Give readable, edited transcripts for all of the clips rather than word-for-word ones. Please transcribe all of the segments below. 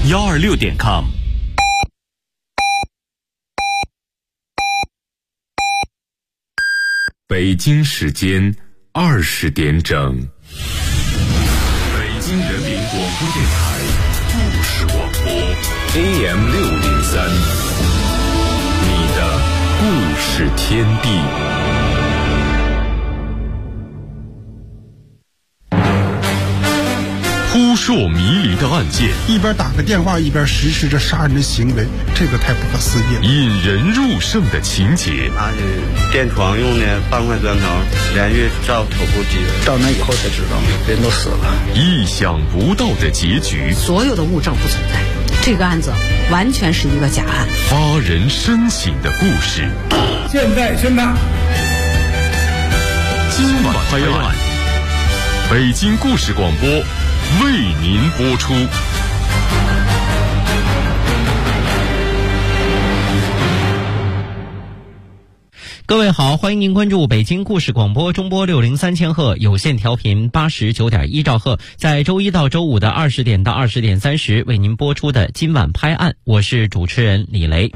126.com。北京时间20点整，北京人民广播电台故事广播 AM603， 你的故事天地。扑朔迷离的案件， 一边打个电话一边实施着杀人的行为，这个太不可思议了。 引人入胜的情节， 拿着电床用的半块砖头连续照头部击人， 到那以后才知道人都死了。 意想不到的结局， 所有的物证不存在，这个案子完全是一个假案。 发人深省的故事， 现在宣判， 今晚拍案，北京故事广播为您播出。 各位好，欢迎您关注北京故事广播中波603千赫有线调频89.1兆赫，在周一到周五的20点到20点30为您播出的今晚拍案，我是主持人李雷。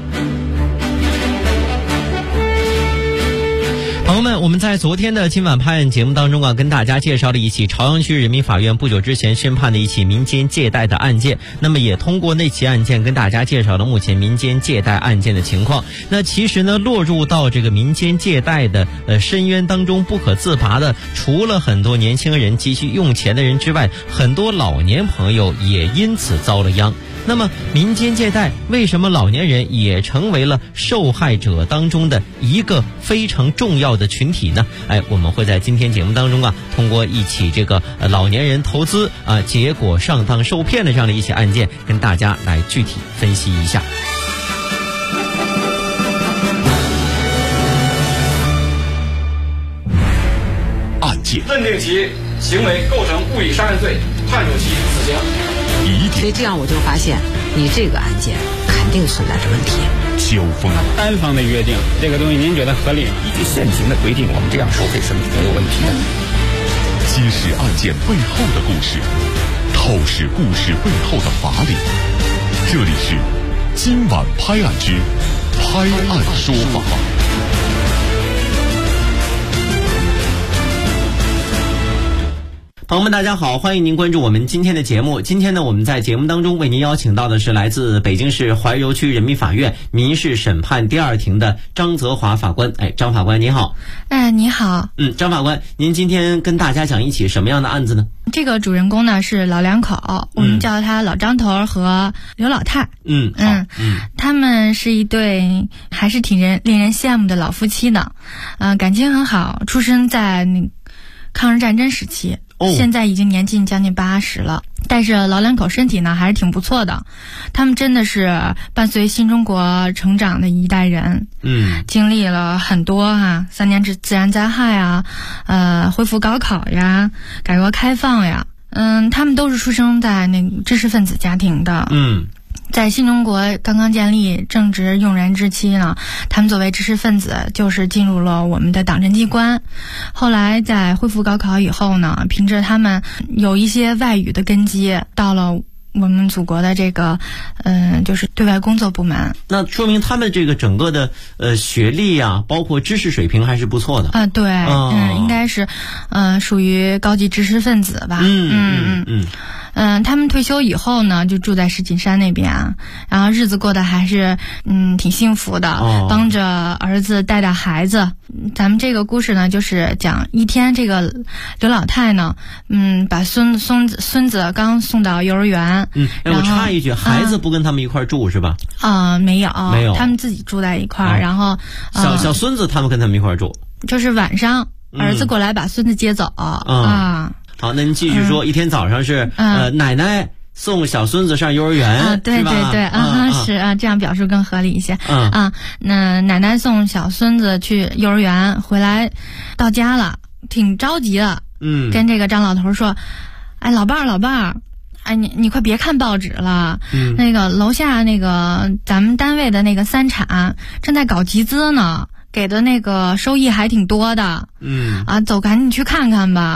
朋友们，我们在昨天的今晚拍案节目当中跟大家介绍了一起朝阳区人民法院不久之前宣判的一起民间借贷的案件，那么也通过那起案件跟大家介绍了目前民间借贷案件的情况。那其实呢，落入到这个民间借贷的深渊当中不可自拔的，除了很多年轻人急需用钱的人之外，很多老年朋友也因此遭了殃。那么民间借贷为什么老年人也成为了受害者当中的一个非常重要的群体呢？我们会在今天节目当中通过一起这个老年人投资结果上当受骗的这样的一起案件，跟大家来具体分析一下。 案件认定其行为构成故意杀人罪，判处其死刑。 所以这样我就发现，你这个案件肯定存在着问题。 交锋， 单方的约定这个东西，您觉得合理吗？ 依据现行的规定，我们这样收费是没有问题的。 揭示案件背后的故事，透视故事背后的法理。这里是今晚拍案之拍案说法。 朋友们大家好，欢迎您关注我们今天的节目。今天呢，我们在节目当中为您邀请到的是来自北京市怀柔区人民法院民事审判第2庭的张泽华法官。张法官您好。 你好。 张法官，您今天跟大家讲一起什么样的案子呢？ 这个主人公呢是老两口，我们叫他老张头和刘老太。他们是一对还是挺令人羡慕的老夫妻的，感情很好，出生在抗日战争时期。现在已经年近将近80了，但是老两口身体呢还是挺不错的。他们真的是伴随新中国成长的一代人，经历了很多3年自然灾害恢复高考呀，改革开放呀，他们都是出生在那个知识分子家庭的。在新中国刚刚建立正值用人之期呢，他们作为知识分子就是进入了我们的党政机关。后来在恢复高考以后呢，凭着他们有一些外语的根基，到了我们祖国的这个就是对外工作部门。 那说明他们这个整个的学历包括知识水平还是不错的。 对，应该是属于高级知识分子吧。他们退休以后呢，就住在石景山那边然后日子过得还是挺幸福的，帮着儿子带带孩子。咱们这个故事呢，就是讲一天这个刘老太呢，把孙子刚送到幼儿园。 我插一句，孩子不跟他们一块住是吧？ 没有，他们自己住在一块儿。然后小孙子他们跟他们一块住， 就是晚上儿子过来把孙子接走好，那您继续说。一天早上是奶奶送小孙子上幼儿园， 对对对，是这样表述更合理一些。那奶奶送小孙子去幼儿园，回来到家了，挺着急的。跟这个张老头说：“老伴儿，你快别看报纸了，那个楼下那个咱们单位的那个3产正在搞集资呢，给的那个收益还挺多的。走，赶紧去看看吧。”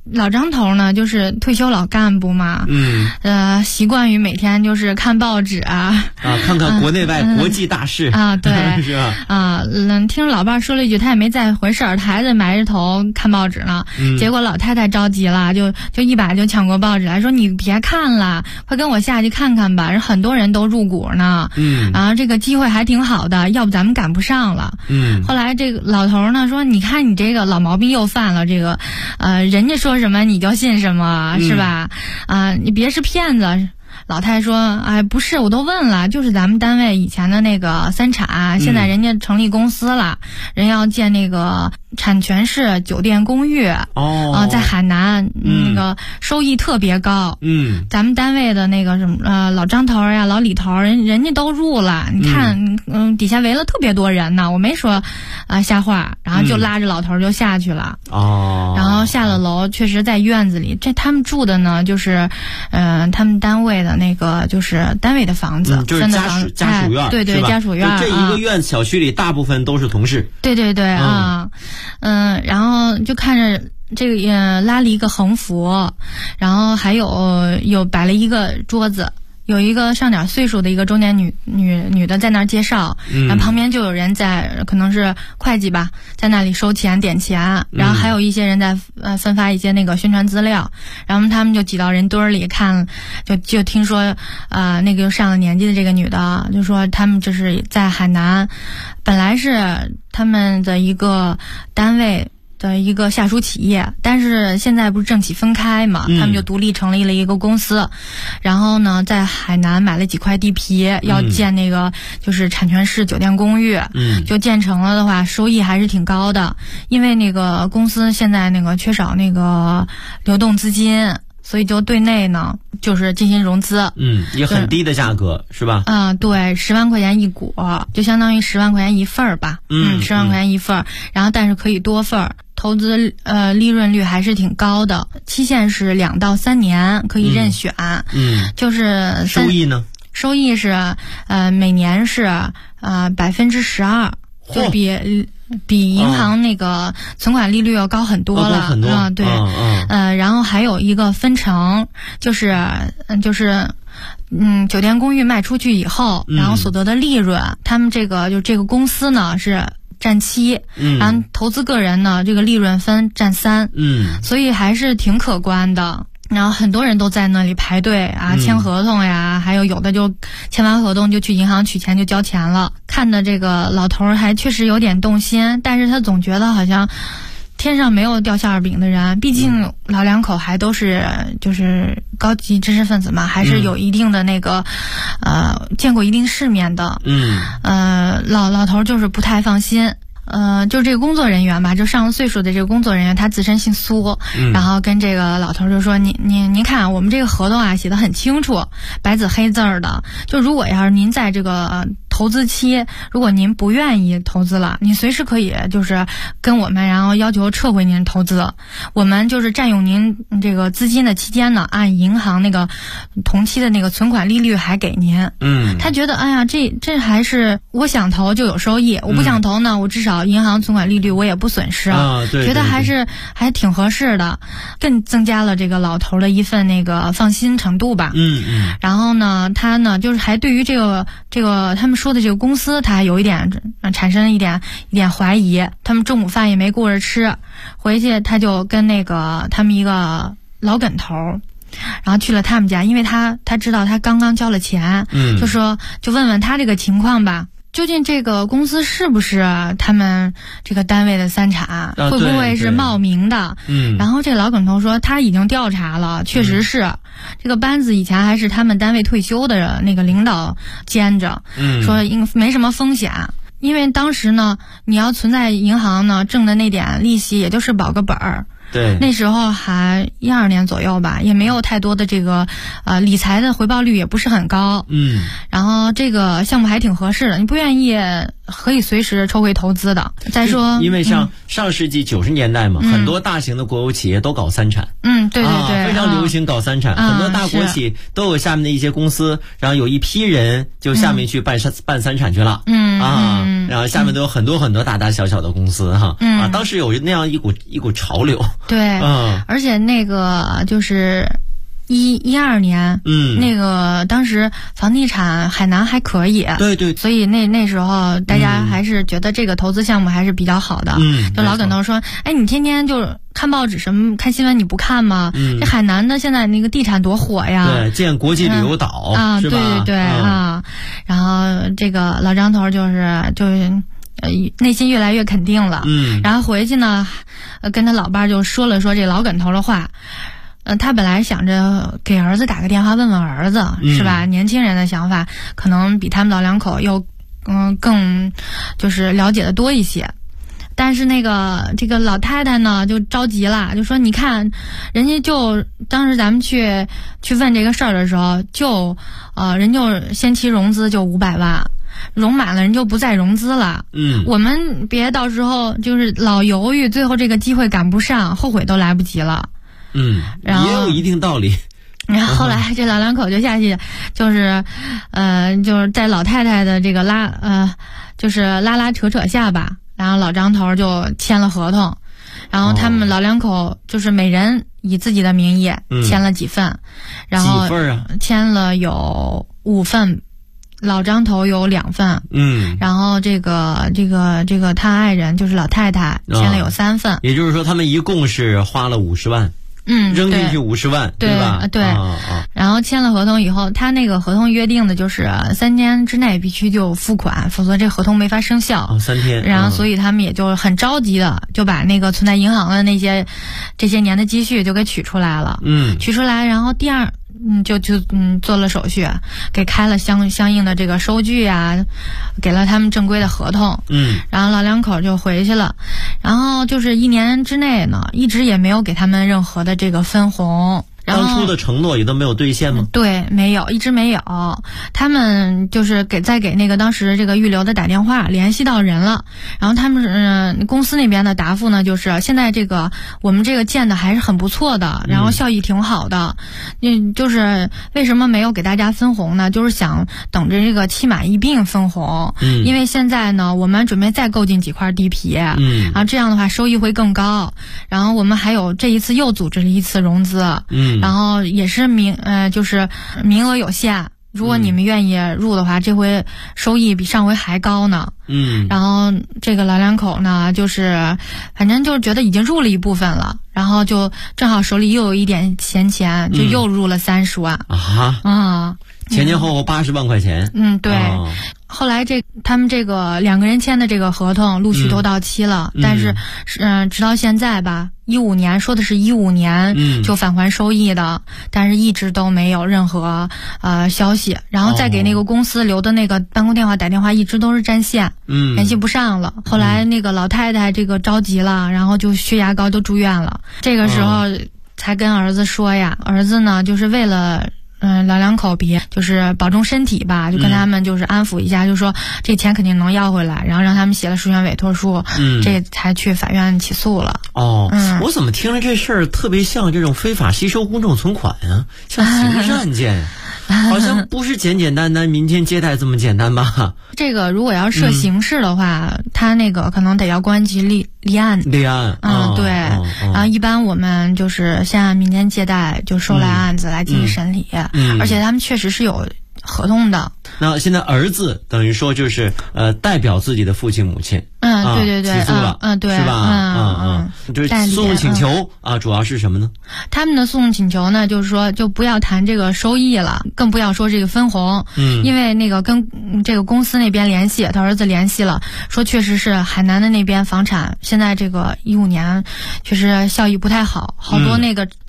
老张头呢，就是退休老干部嘛，习惯于每天就是看报纸看看国内外国际大事对是吧？ 听老伴说了一句，他也没再回事儿，他还在埋着头看报纸呢。结果老太太着急了，就一把就抢过报纸来说：“你别看了，快跟我下去看看吧，人很多人都入股呢。然后这个机会还挺好的，要不咱们赶不上了。”后来这个老头呢说：“你看你这个老毛病又犯了，这个人家说什么你就信什么，是吧？你别是骗子。”老太太说：“哎，不是，我都问了，就是咱们单位以前的那个三产，现在人家成立公司了，人要建那个产权式酒店公寓，在海南，那个收益特别高。咱们单位的那个什么老张头呀、老李头，人家都入了，你看，底下围了特别多人呢。我没说瞎话，然后就拉着老头就下去了。然后下了楼，确实在院子里，这他们住的呢，就是他们单位的那个就是单位的房子， 就是家属院， 对对，家属院。 这一个院小区里大部分都是同事。 对对对然后就看着这个拉了一个横幅，然后还有摆了一个桌子。有一个上点岁数的一个中年女的在那儿介绍，然后旁边就有人在，可能是会计吧，在那里收钱点钱，然后还有一些人在分发一些那个宣传资料，然后他们就挤到人堆里看，就听说那个上了年纪的这个女的就说他们这是在海南，本来是他们的一个单位的一个下属企业，但是现在不是政企分开嘛，他们就独立成立了一个公司，然后呢在海南买了几块地皮，要建那个就是产权式酒店公寓，就建成了的话收益还是挺高的，因为那个公司现在那个缺少那个流动资金，所以就对内呢就是进行融资， 也很低的价格是吧？ 对，10万块钱一股，就相当于10万块钱一份儿吧，10万块钱一份儿，然后但是可以多份儿，投资利润率还是挺高的，期限是2到3年，可以任选，就是收益呢？ 收益是每年是12%，就比银行那个存款利率要高很多了，对，然后还有一个分成，就是酒店公寓卖出去以后，然后所得的利润，他们这个公司呢是占7，然后投资个人呢这个利润分占3，所以还是挺可观的。然后很多人都在那里排队签合同呀，还有的就签完合同就去银行取钱就交钱了。看的这个老头还确实有点动心，但是他总觉得好像天上没有掉馅儿饼的人，毕竟老两口还都是就是高级知识分子嘛，还是有一定的那个见过一定世面的。老头就是不太放心。就这个工作人员吧，就上了岁数的这个工作人员，他自身姓苏，然后跟这个老头就说：“您看，我们这个合同写得很清楚，白纸黑字的。就如果要是您在这个投资期，如果您不愿意投资了，你随时可以就是跟我们，然后要求撤回您的投资。我们就是占用您这个资金的期间呢，按银行那个同期的那个存款利率还给您。”他觉得哎呀，这还是我想投就有收益，我不想投呢，我至少银行存款利率我也不损失， 对， 觉得还挺合适的，更增加了这个老头的一份那个放心程度吧。然后呢，他呢就是还对于这个他们说的这个公司，他还有一点产生一点怀疑。他们中午饭也没顾着吃，回去他就跟那个他们一个老梗头，然后去了他们家，因为他知道他刚刚交了钱，就问问他这个情况吧。究竟这个公司是不是他们这个单位的三产，会不会是冒名的？然后这个老梗头说他已经调查了，确实是这个班子以前还是他们单位退休的那个领导兼着，说没什么风险。因为当时呢，你要存在银行呢，挣的那点利息也就是保个本儿。 对， 那时候还12年左右吧，也没有太多的这个理财的回报率也不是很高。 然后这个项目还挺合适的，你不愿意可以随时抽回投资的。再说， 因为像上世纪90年代嘛，很多大型的国有企业都搞3产。 对对对， 非常流行搞3产，很多大国企都有下面的一些公司，然后有一批人就下面去办3产去了。然后下面都有很多很多大大小小的公司哈。当时有那样一股潮流。 对，而且那个就是12年，那个当时房地产海南还可以， 对， 所以那时候大家还是觉得这个投资项目还是比较好的。就老梗头说，哎，你天天就看报纸什么看新闻你不看吗？这海南的现在那个地产多火呀！ 对，建国际旅游岛是吧？ 对然后这个老张头就是内心越来越肯定了。然后回去呢，跟他老伴就说了这老梗头的话。他本来想着给儿子打个电话问问儿子，是吧？年轻人的想法可能比他们老两口又更就是了解的多一些。但是这个老太太呢就着急了，就说你看人家就当时咱们去问这个事儿的时候，人就先期融资就500万，融满了人就不再融资了。我们别到时候就是老犹豫，最后这个机会赶不上，后悔都来不及了。 也有一定道理。 然后后来这老两口就下去，就是在老太太的这个就是拉扯下吧，然后老张头就签了合同，然后他们老两口就是每人以自己的名义签了几份，然后几份啊？ 签了有5份。老张头有2份，然后这个他爱人就是老太太签了有3份， 也就是说他们一共是花了50万。扔进去50万，对吧？ 对。然后签了合同以后，他那个合同约定的就是3天之内必须就付款，否则这合同没法生效。 3天。 然后所以他们也就很着急的就把那个存在银行的这些年的积蓄就给取出来了。取出来，然后就做了手续，给开了相应的这个收据啊，给了他们正规的合同。然后老两口就回去了，然后就是1年之内呢，一直也没有给他们任何的这个分红。 当初的承诺也都没有兑现吗？ 对，没有，一直没有。他们就是在给那个当时这个预留的打电话，联系到人了。然后他们公司那边的答复呢，就是现在我们这个建的还是很不错的，然后效益挺好的。就是为什么没有给大家分红呢？就是想等着这个期满一并分红。因为现在呢，我们准备再购进几块地皮，然后这样的话收益会更高。然后我们还有这一次又组织了一次融资。然后也是就是名额有限，如果你们愿意入的话，这回收益比上回还高呢。然后这个老两口呢，就是反正就是觉得已经入了一部分了，然后就正好手里又有一点闲钱，就又入了30万。 前后80万块钱。 对。后来他们这个2个人签的这个合同陆续都到期了，但是直到现在吧，15年说的是15年就返还收益的，但是一直都没有任何消息。然后再给那个公司留的那个办公电话打电话，一直都是占线，联系不上了。后来那个老太太这个着急了，然后就血压高就住院了。这个时候才跟儿子说呀，儿子呢就是为了老两口就是保重身体吧，就跟他们就是安抚一下，就说这钱肯定能要回来，然后让他们写了书面委托书，这才去法院起诉了。 我怎么听了这事儿特别像这种非法吸收公众存款啊，像刑事案件。好像不是简简单单民间借贷这么简单吧？ 这个如果要涉刑事的话，他那个可能得要公安局立案。 对。 然后一般我们就是先按民间借贷就收来案子来进行审理，而且他们确实是有合同的。 那现在儿子等于说就是代表自己的父亲母亲， 对， 起诉了， 对， 是吧？就是诉讼请求主要是什么呢？ 他们的诉讼请求呢，就是说就不要谈这个收益了，更不要说这个分红，因为那个跟这个公司那边联系，他儿子联系了，说确实是海南的那边房产现在这个15年确实效益不太好，好多那个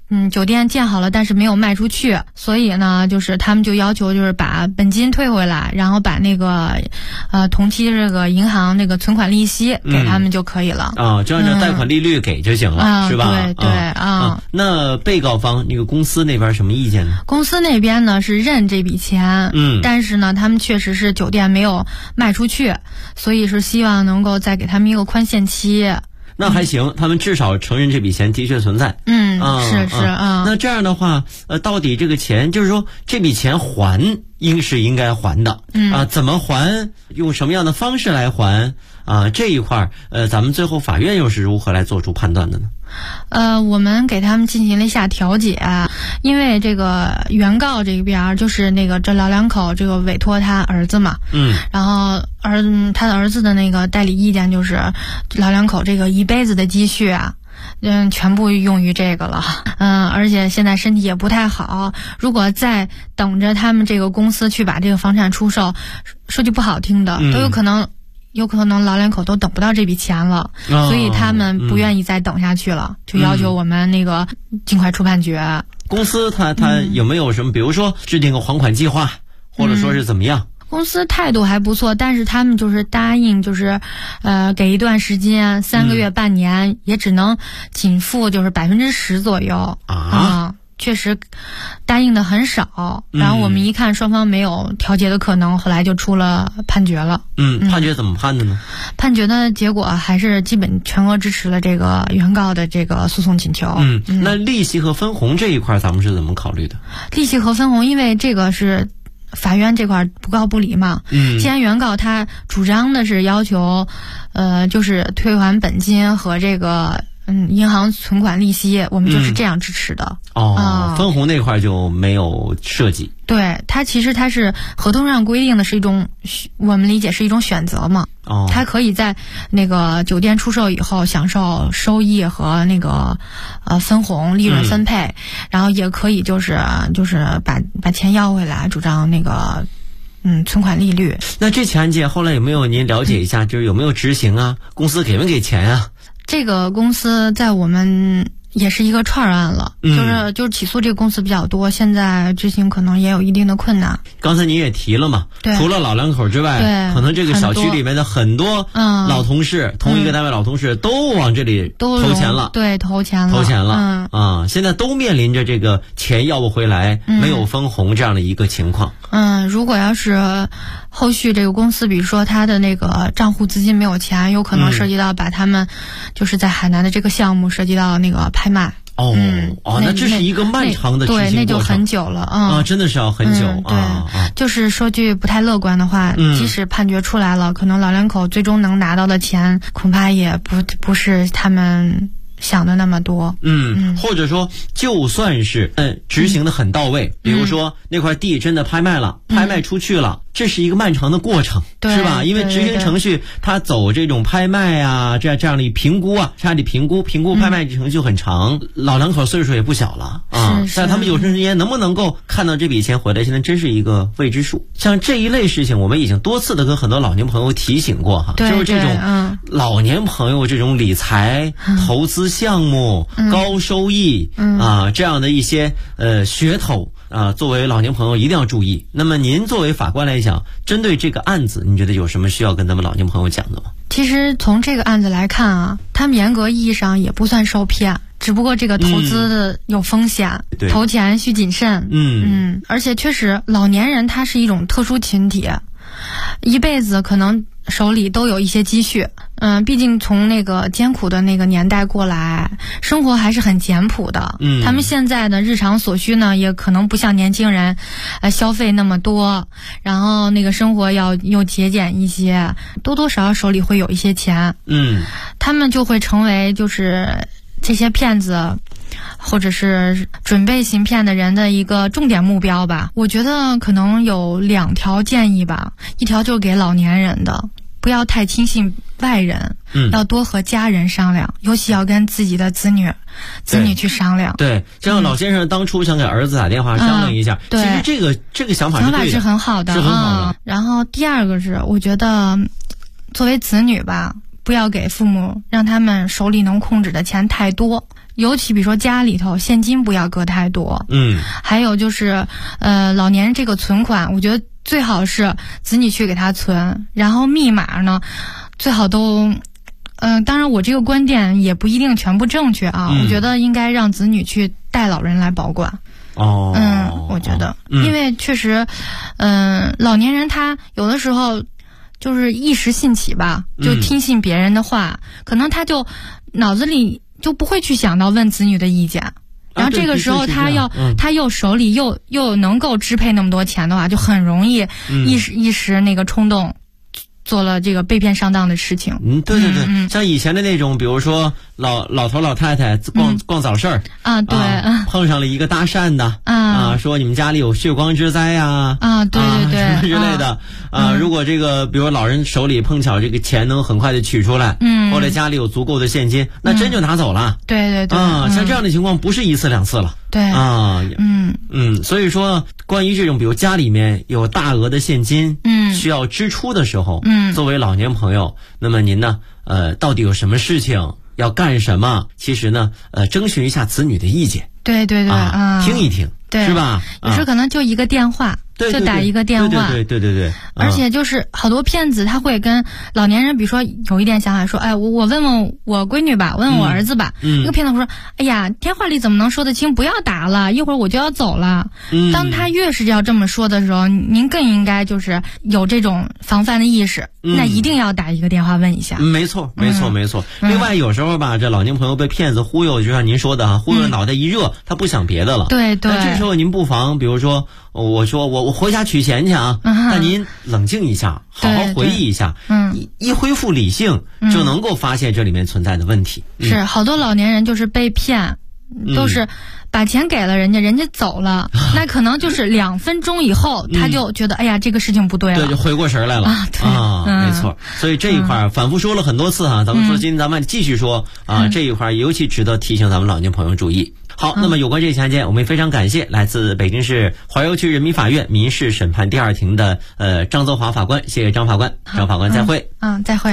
酒店建好了，但是没有卖出去，所以呢，就是他们就要求就是把本金退回来，然后把那个同期这个银行那个存款利息给他们就可以了。 就按照贷款利率给就行了，是吧？ 对对那被告方那个公司那边什么意见呢？ 公司那边呢是认这笔钱，但是呢，他们确实是酒店没有卖出去，所以是希望能够再给他们一个宽限期。 那还行，他们至少承认这笔钱的确存在。 是那这样的话，到底这个钱，就是说这笔钱应该还的，怎么还，用什么样的方式来还这一块咱们最后法院又是如何来做出判断的呢？ 我们给他们进行了一下调解，因为这个原告这边就是那个这老两口这个委托他儿子嘛，然后他的儿子的那个代理意见就是老两口这个一辈子的积蓄全部用于这个了，而且现在身体也不太好，如果再等着他们这个公司去把这个房产出售，说句不好听的，都有可能老两口都等不到这笔钱了，所以他们不愿意再等下去了，就要求我们那个尽快出判决。 公司他有没有什么，比如说制定个还款计划，或者说是怎么样？ 公司态度还不错，但是他们就是答应，就是给一段时间，3个月、半年，也只能仅付就是10%左右确实答应的很少。然后我们一看双方没有调解的可能，后来就出了判决了。 判决怎么判的呢？ 判决的结果还是基本全额支持了这个原告的这个诉讼请求。 那利息和分红这一块咱们是怎么考虑的？ 利息和分红，因为这个是法院这块不告不理嘛。既然原告他主张的是要求就是退还本金和这个银行存款利息，我们就是这样支持的。 分红那块就没有涉及。 对，它其实它是合同上规定的是一种，我们理解是一种选择嘛。它可以在那个酒店出售以后享受收益和那个分红利润分配，然后也可以就是把钱要回来，主张那个存款利率。 那这起案件后来有没有您了解一下，就是有没有执行啊？公司给没给钱啊？ 这个公司在我们也是一个串案了，就是起诉这个公司比较多，现在执行可能也有一定的困难。 刚才您也提了嘛，除了老两口之外，可能这个小区里面的很多老同事，同一个单位老同事都往这里投钱了， 投钱了， 现在都面临着这个钱要不回来，没有分红这样的一个情况。 如果要是后续这个公司，比如说他的那个账户资金没有钱，有可能涉及到把他们就是在海南的这个项目涉及到那个拍卖。 那这是一个漫长的执行过程。 对，那就很久了真的是要很久就是说句不太乐观的话，即使判决出来了，可能老两口最终能拿到的钱，恐怕也不是他们想的那么多。 或者说就算是执行的很到位，比如说那块地真的拍卖了，拍卖出去了，这是一个漫长的过程，是吧？因为执行程序它走这种拍卖啊，这样的评估啊，差点评估拍卖程序很长，老两口岁数也不小了但他们有生之年能不能够看到这笔钱回来，现在真是一个未知数。像这一类事情，我们已经多次的跟很多老年朋友提醒过就是这种老年朋友这种理财投资项目高收益这样的一些噱头作为老年朋友一定要注意。那么您作为法官来讲，针对这个案子，你觉得有什么需要跟咱们老年朋友讲的吗？ 其实从这个案子来看他们严格意义上也不算受骗，只不过这个投资的有风险，投钱需谨慎。而且确实老年人他是一种特殊群体，一辈子可能手里都有一些积蓄。毕竟从那个艰苦的那个年代过来，生活还是很简朴的。他们现在的日常所需呢，也可能不像年轻人消费那么多，然后那个生活又节俭一些，多多少少手里会有一些钱。他们就会成为就是这些骗子或者是准备行骗的人的一个重点目标吧。我觉得可能有2条建议吧，一条就是给老年人的，不要太轻信外人，要多和家人商量，尤其要跟自己的子女去商量。 对，就像老先生当初想给儿子打电话商量一下，其实这个想法是对的， 是很好的， 是很好的。 然后第二个是，我觉得作为子女吧，不要给父母让他们手里能控制的钱太多。 尤其比如说家里头现金不要搁太多，还有就是老年人这个存款，我觉得最好是子女去给他存，然后密码呢最好都当然我这个观点也不一定全部正确啊，我觉得应该让子女去带老人来保管。我觉得因为确实老年人他有的时候就是一时兴起吧，就听信别人的话，可能他就脑子里就不会去想到问子女的意见，然后这个时候他又手里又能够支配那么多钱的话，就很容易一时那个冲动做了这个被骗上当的事情。 对，像以前的那种，比如说老头老太太逛早市儿对， 碰上了一个搭讪的说你们家里有血光之灾呀对什么之类的如果这个比如老人手里碰巧这个钱能很快的取出来，或者家里有足够的现金，那真就拿走了。 对像这样的情况不是一次两次了。 对所以说关于这种比如家里面有大额的现金需要支出的时候，作为老年朋友，那么您呢到底有什么事情要干什么？其实呢征询一下子女的意见。 对听一听，是吧？ 有时候可能就一个电话， 就打一个电话。 对。 而且就是好多骗子他会跟老年人，比如说有一点想法说，我问问我闺女吧，问问我儿子吧。那个骗子会说，哎呀，电话里怎么能说得清？不要打了，一会儿我就要走了。当他越是要这么说的时候，您更应该就是有这种防范的意识，那一定要打一个电话问一下。 没错。另外有时候吧，这老年朋友被骗子忽悠，就像您说的忽悠脑袋一热，他不想别的了。 对。 那这时候您不妨比如说我说我回家取钱去那您冷静一下，好好回忆一下，一恢复理性，就能够发现这里面存在的问题。 是好多老年人就是被骗，都是把钱给了人家走了，那可能就是2分钟以后，他就觉得哎呀这个事情不对了， 对，就回过神来了没错。所以这一块反复说了很多次咱们说今天咱们继续说这一块尤其值得提醒咱们老年朋友注意。好，那么有关这起案件，我们也非常感谢来自北京市怀柔区人民法院民事审判第2庭的张泽华法官，谢谢张法官。张法官再会。 再会。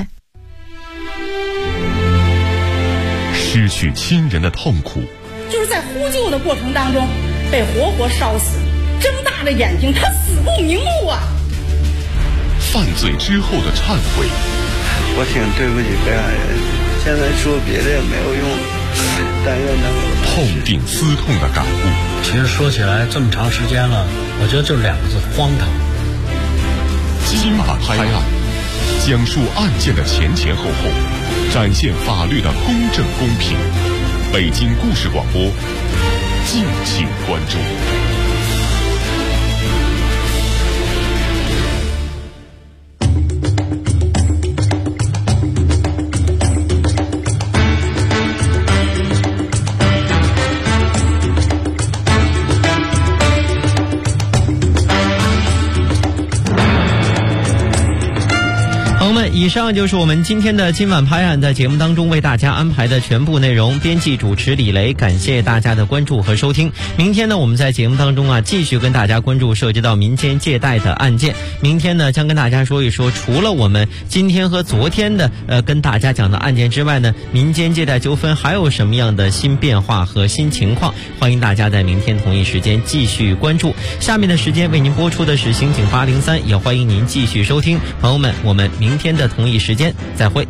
失去亲人的痛苦， 就是在呼救的过程当中被活活烧死，睁大着眼睛，他死不瞑目啊！ 犯罪之后的忏悔， 我挺对不起被害人，现在说别的也没有用，但愿能够痛定思痛的感悟。 其实说起来这么长时间了，我觉得就2个字：荒唐。 今晚拍案，讲述案件的前后，展现法律的公正公平。北京故事广播，敬请关注。 以上就是我们今天的今晚拍案在节目当中为大家安排的全部内容。编辑主持李雷，感谢大家的关注和收听。明天呢，我们在节目当中继续跟大家关注涉及到民间借贷的案件。明天呢，将跟大家说一说，除了我们今天和昨天的跟大家讲的案件之外呢，民间借贷纠纷还有什么样的新变化和新情况？欢迎大家在明天同一时间继续关注。下面的时间为您播出的是刑警803，也欢迎您继续收听。朋友们，我们明天的同一时间再会。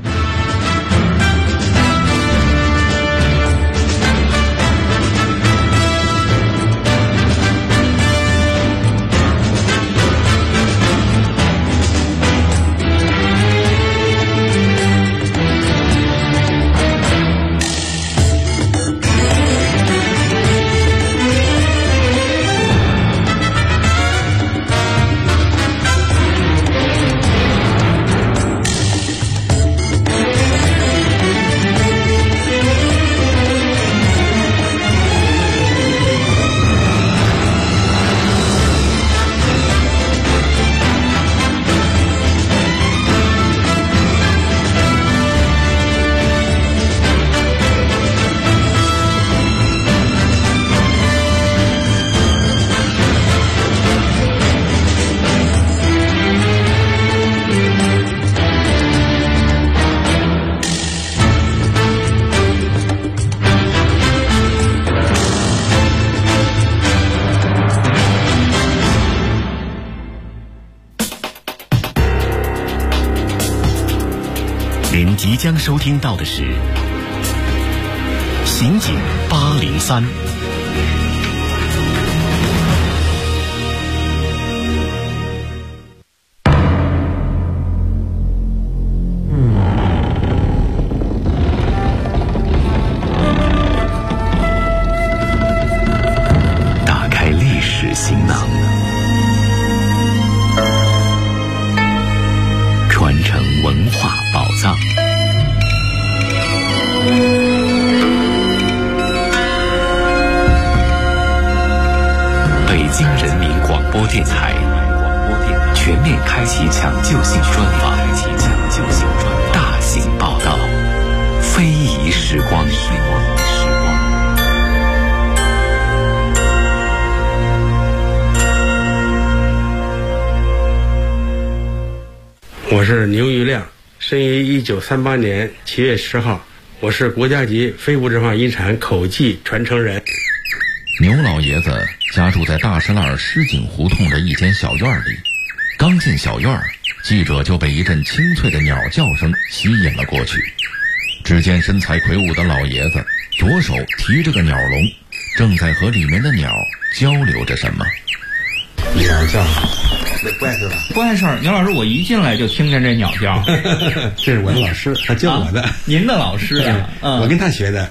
您即将收听到的是《刑警803》。 打开历史行囊，传承文化宝藏。北京人民广播电台全面开启抢救性专访，大型报道，非遗时光。 我是牛玉亮，生于1938年7月10号，我是国家级非物质文化遗产口技传承人。 牛老爷子家住在大石栏狮井胡同的一间小院里，刚进小院，记者就被一阵清脆的鸟叫声吸引了过去。只见身材魁梧的老爷子左手提着个鸟笼，正在和里面的鸟交流着什么。 鸟叫，那不碍事吧？ 不碍事。牛老师，我一进来就听见这鸟叫。 这是我的老师，他教我的。 您的老师啊？ 我跟他学的。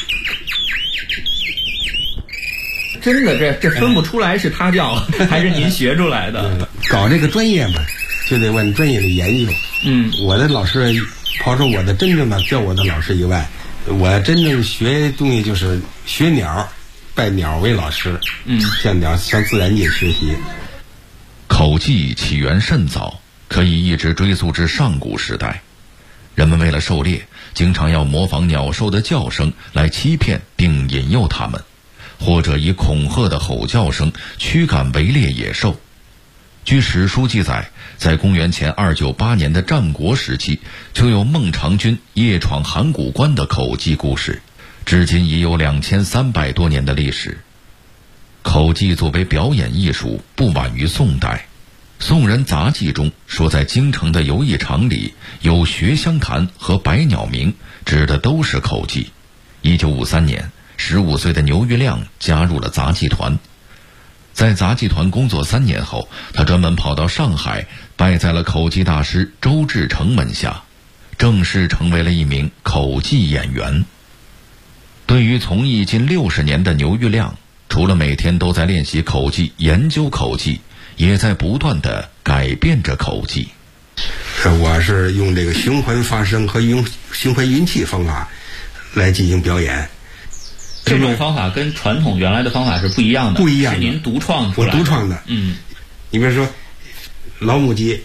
真的，这分不出来是他叫还是您学出来的。 搞这个专业嘛，就得往专业里研究。我的老师，抛出我的真正的教我的老师以外，我真正学东西就是学鸟，拜鸟为老师。向自然界学习。 口技起源甚早，可以一直追溯至上古时代。人们为了狩猎，经常要模仿鸟兽的叫声来欺骗并引诱它们，或者以恐吓的吼叫声驱赶围猎野兽。据史书记载，在公元前298年的战国时期，就有孟尝君夜闯函谷关的口技故事，至今已有2300多年的历史。口技作为表演艺术，不晚于宋代。宋人杂记中说，在京城的游艺场里有学香坛和百鸟鸣，指的都是口技。1953年，15岁的牛玉亮加入了杂技团。在杂技团工作3年后，他专门跑到上海，拜在了口技大师周志成门下，正式成为了一名口技演员。对于从艺近60年的牛玉亮，除了每天都在练习口技、研究口技，也在不断地改变着口技。 我是用这个循环发声和用循环运气方法来进行表演。 这种方法跟传统原来的方法是不一样的， 不一样的， 是您独创出来的。 我独创的。你比如说老母鸡，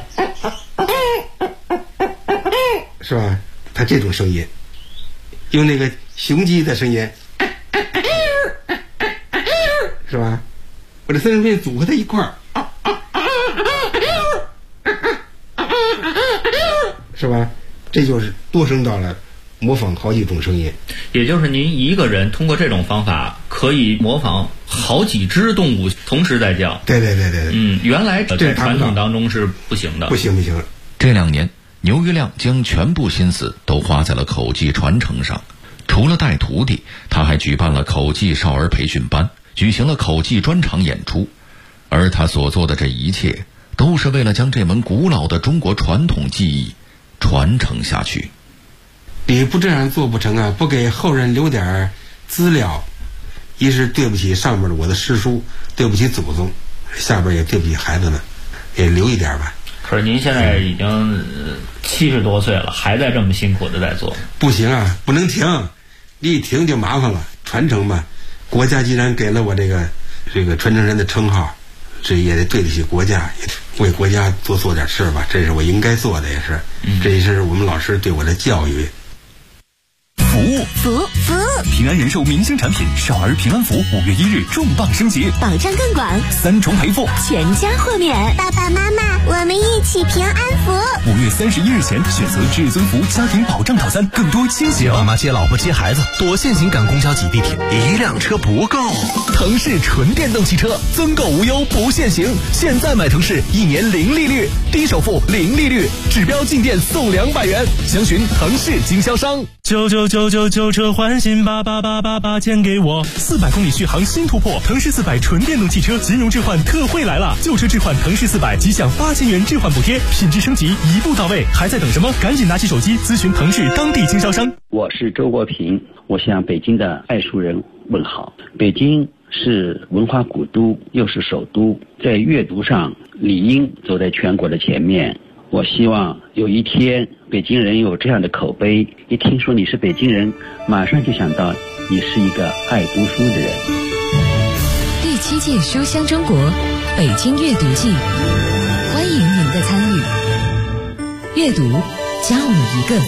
是吧？它这种声音，用那个雄鸡的声音，是吧？我这三声音组合在一块儿，是吧？这就是多声道了，模仿好几种声音。 也就是您一个人通过这种方法可以模仿好几只动物同时在叫。 对。 原来在传统当中是不行的。 不行。 这2年，牛玉亮将全部心思都花在了口技传承上。除了带徒弟，他还举办了口技少儿培训班，举行了口技专场演出。而他所做的这一切，都是为了将这门古老的中国传统技艺传承下去。 你不这样做不成啊！不给后人留点资料，一是对不起上面的我的师叔，对不起祖宗，下边也对不起孩子们，也留一点吧。 可是您现在已经70多岁了，还在这么辛苦的在做。 不行啊，不能停，你一停就麻烦了。传承嘛，国家既然给了我这个传承人的称号，这也得对得起国家，也为国家多做点事吧，这是我应该做的，也是，这也是我们老师对我的教育。 服务，平安人寿明星产品少儿平安服5月1日重磅升级， 保障更广， 3重赔付， 全家豁免。 爸爸妈妈，我们一起平安服。 5月月31日前选择至尊福家庭保障套餐，更多惊喜。 爸妈接老婆接孩子，多限行赶公交挤地铁，一辆车不够。 腾势纯电动汽车，增购无忧不限行。现在买腾势，1年零利率，低首付零利率，指标进店送200元。详询腾势经销商。 99999车换新88888钱给我。 400公里续航新突破，腾势400纯电动汽车金融置换特惠来了，旧车置换腾势400即享8000元置换补贴，品质升级一步到位，还在等什么？赶紧拿起手机咨询腾势当地经销商。 我是周国平，我向北京的爱书人问好。北京是文化古都，又是首都，在阅读上理应走在全国的前面。我希望有一天北京人有这样的口碑，一听说你是北京人，马上就想到你是一个爱读书的人。 第7届书香中国北京阅读季，欢迎您的参与。阅读教你一个。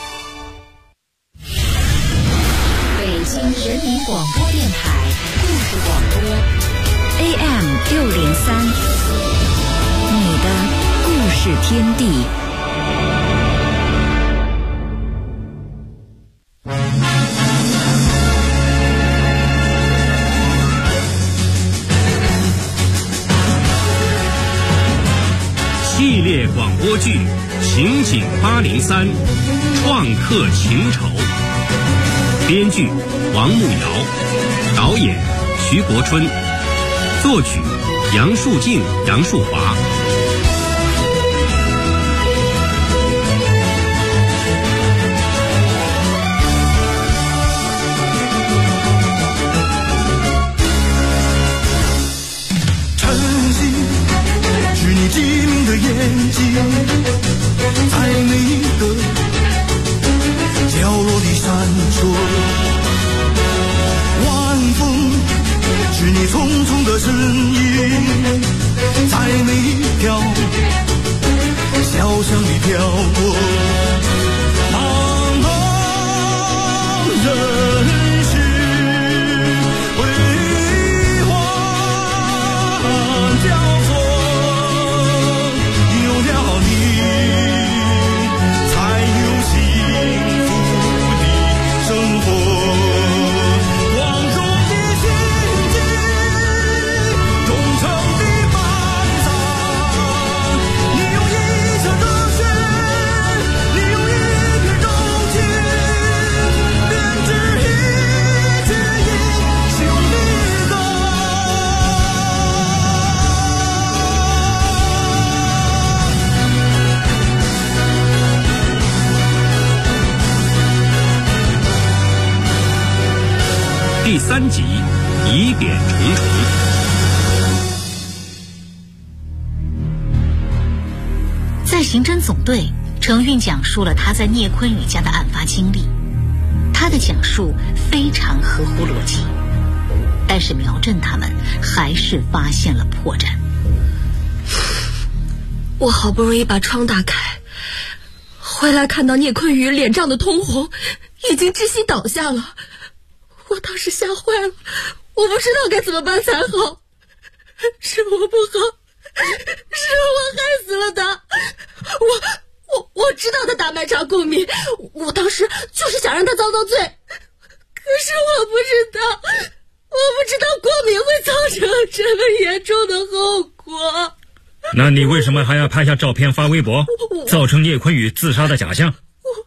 北京人民广播电台故事广播 AM603，你的故事天地。 系列广播剧《情景803》，创客情仇，编剧王慕瑶，导演徐国春，作曲杨树静、杨树华。 机灵的眼睛，在每一个角落里闪烁。晚风是你匆匆的身影，在每一条小巷里飘过。茫茫人世辉煌交错。 第3集疑点重重。 在刑侦总队，程运讲述了他在聂坤宇家的案发经历。他的讲述非常合乎逻辑，但是苗振他们还是发现了破绽。 我好不容易把窗打开，回来看到聂坤宇脸涨得通红，已经窒息倒下了。我当时吓坏了，我不知道该怎么办才好。是我不好，是我害死了他。我知道他打麦茶过敏，我当时就是想让他遭罪。可是我不知道过敏会造成这么严重的后果。 那你为什么还要拍下照片发微博，造成聂坤宇自杀的假象？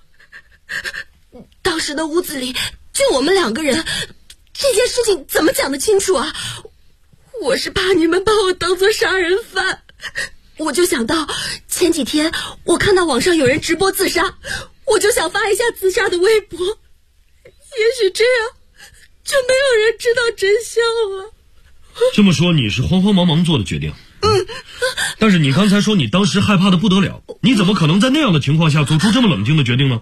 当时的屋子里就我们2个人，这件事情怎么讲得清楚啊？我是怕你们把我当作杀人犯，我就想到前几天我看到网上有人直播自杀，我就想发一下自杀的微博，也许这样就没有人知道真相了。 这么说你是慌慌忙忙做的决定？但是你刚才说你当时害怕的不得了，你怎么可能在那样的情况下做出这么冷静的决定呢？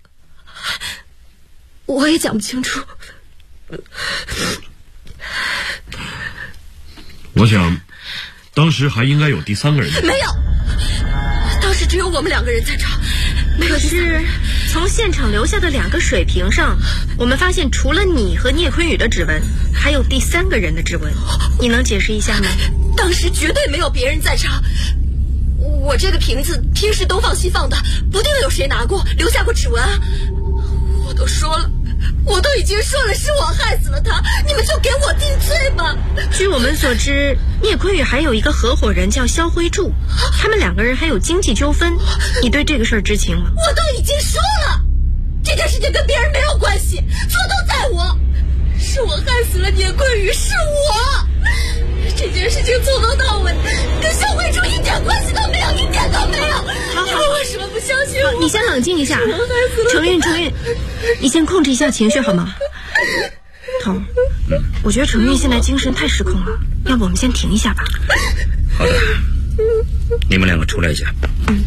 我也讲不清楚。 我想当时还应该有第3个人。 没有，当时只有我们2个人在场。 可是从现场留下的2个水瓶上，我们发现除了你和聂坤宇的指纹，还有第3个人的指纹，你能解释一下吗？ 当时绝对没有别人在场， 我这个瓶子平时东放西放的，不定有谁拿过，留下过指纹啊！我都已经说了是我害死了他，你们就给我定罪吧。 据我们所知，聂坤宇还有一个合伙人叫肖辉柱，他们2个人还有经济纠纷，你对这个事儿知情吗？ 我都已经说了，这件事情跟别人没有关系，错都在我，是我害死了聂坤宇，是我。这件事情从头到尾跟肖辉柱一点关系都没有，一点都没有。你们为什么不相信我？ 你先冷静一下，程韵，你先控制一下情绪好吗？彤，我觉得程韵现在精神太失控了，要不我们先停一下吧。 好的，你们2个出来一下。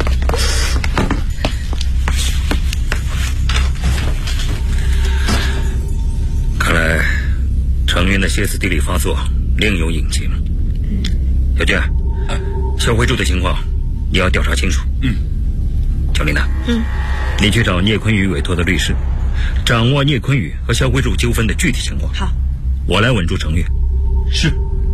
看来程韵的歇斯底里发作另有隐情。小娟，肖辉柱的情况你要调查清楚。小林呐，你去找聂坤宇委托的律师，掌握聂坤宇和肖辉柱纠纷的具体情况。 好， 我来稳住程韵。 是。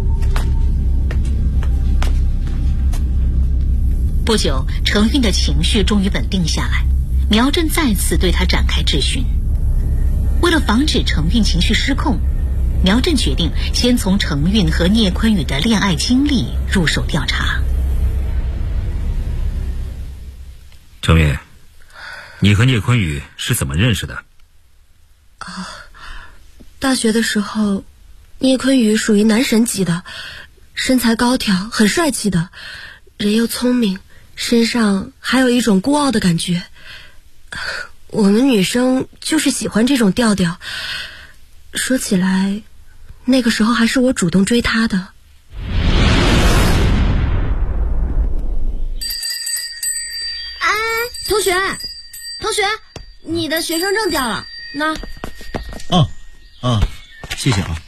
不久，程韵的情绪终于稳定下来，苗振再次对他展开质询。为了防止程韵情绪失控，苗振决定先从程韵和聂坤宇的恋爱经历入手调查。 程韵，你和聂坤宇是怎么认识的？ 大学的时候，聂坤宇属于男神级的，身材高挑，很帅气的，人又聪明，身上还有一种孤傲的感觉。我们女生就是喜欢这种调调。说起来，那个时候还是我主动追他的。 同学，你的学生证掉了，那。 谢谢啊。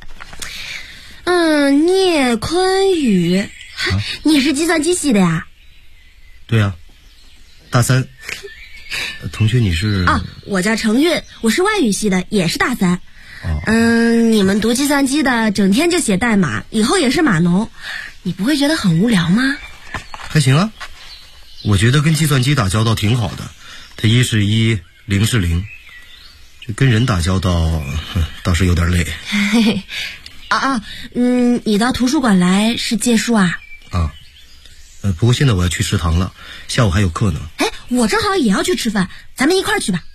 聂坤宇，你是计算机系的呀？ 对啊，大3。同学你是？ 我叫程韵，我是外语系的，也是大3。你们读计算机的整天就写代码，以后也是码农，你不会觉得很无聊吗？ 还行啊，我觉得跟计算机打交道挺好的，它1是1，0是0，这跟人打交道倒是有点累。 你到图书馆来是借书啊？ 不过现在我要去食堂了，下午还有课呢。 我正好也要去吃饭，咱们一块儿去吧。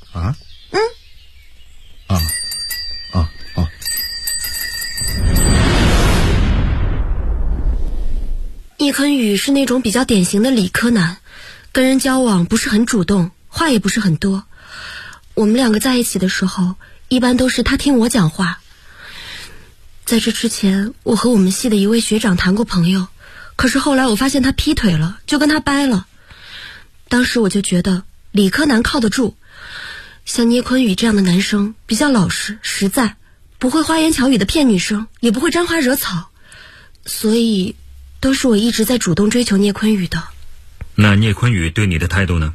聂坤宇是那种比较典型的理科男，跟人交往不是很主动，话也不是很多。我们2个在一起的时候，一般都是他听我讲话。在这之前，我和我们系的一位学长谈过朋友，可是后来我发现他劈腿了，就跟他掰了。当时我就觉得理科男靠得住，像聂坤宇这样的男生比较老实实在，不会花言巧语的骗女生，也不会沾花惹草，所以都是我一直在主动追求聂坤宇的。 那聂坤宇对你的态度呢？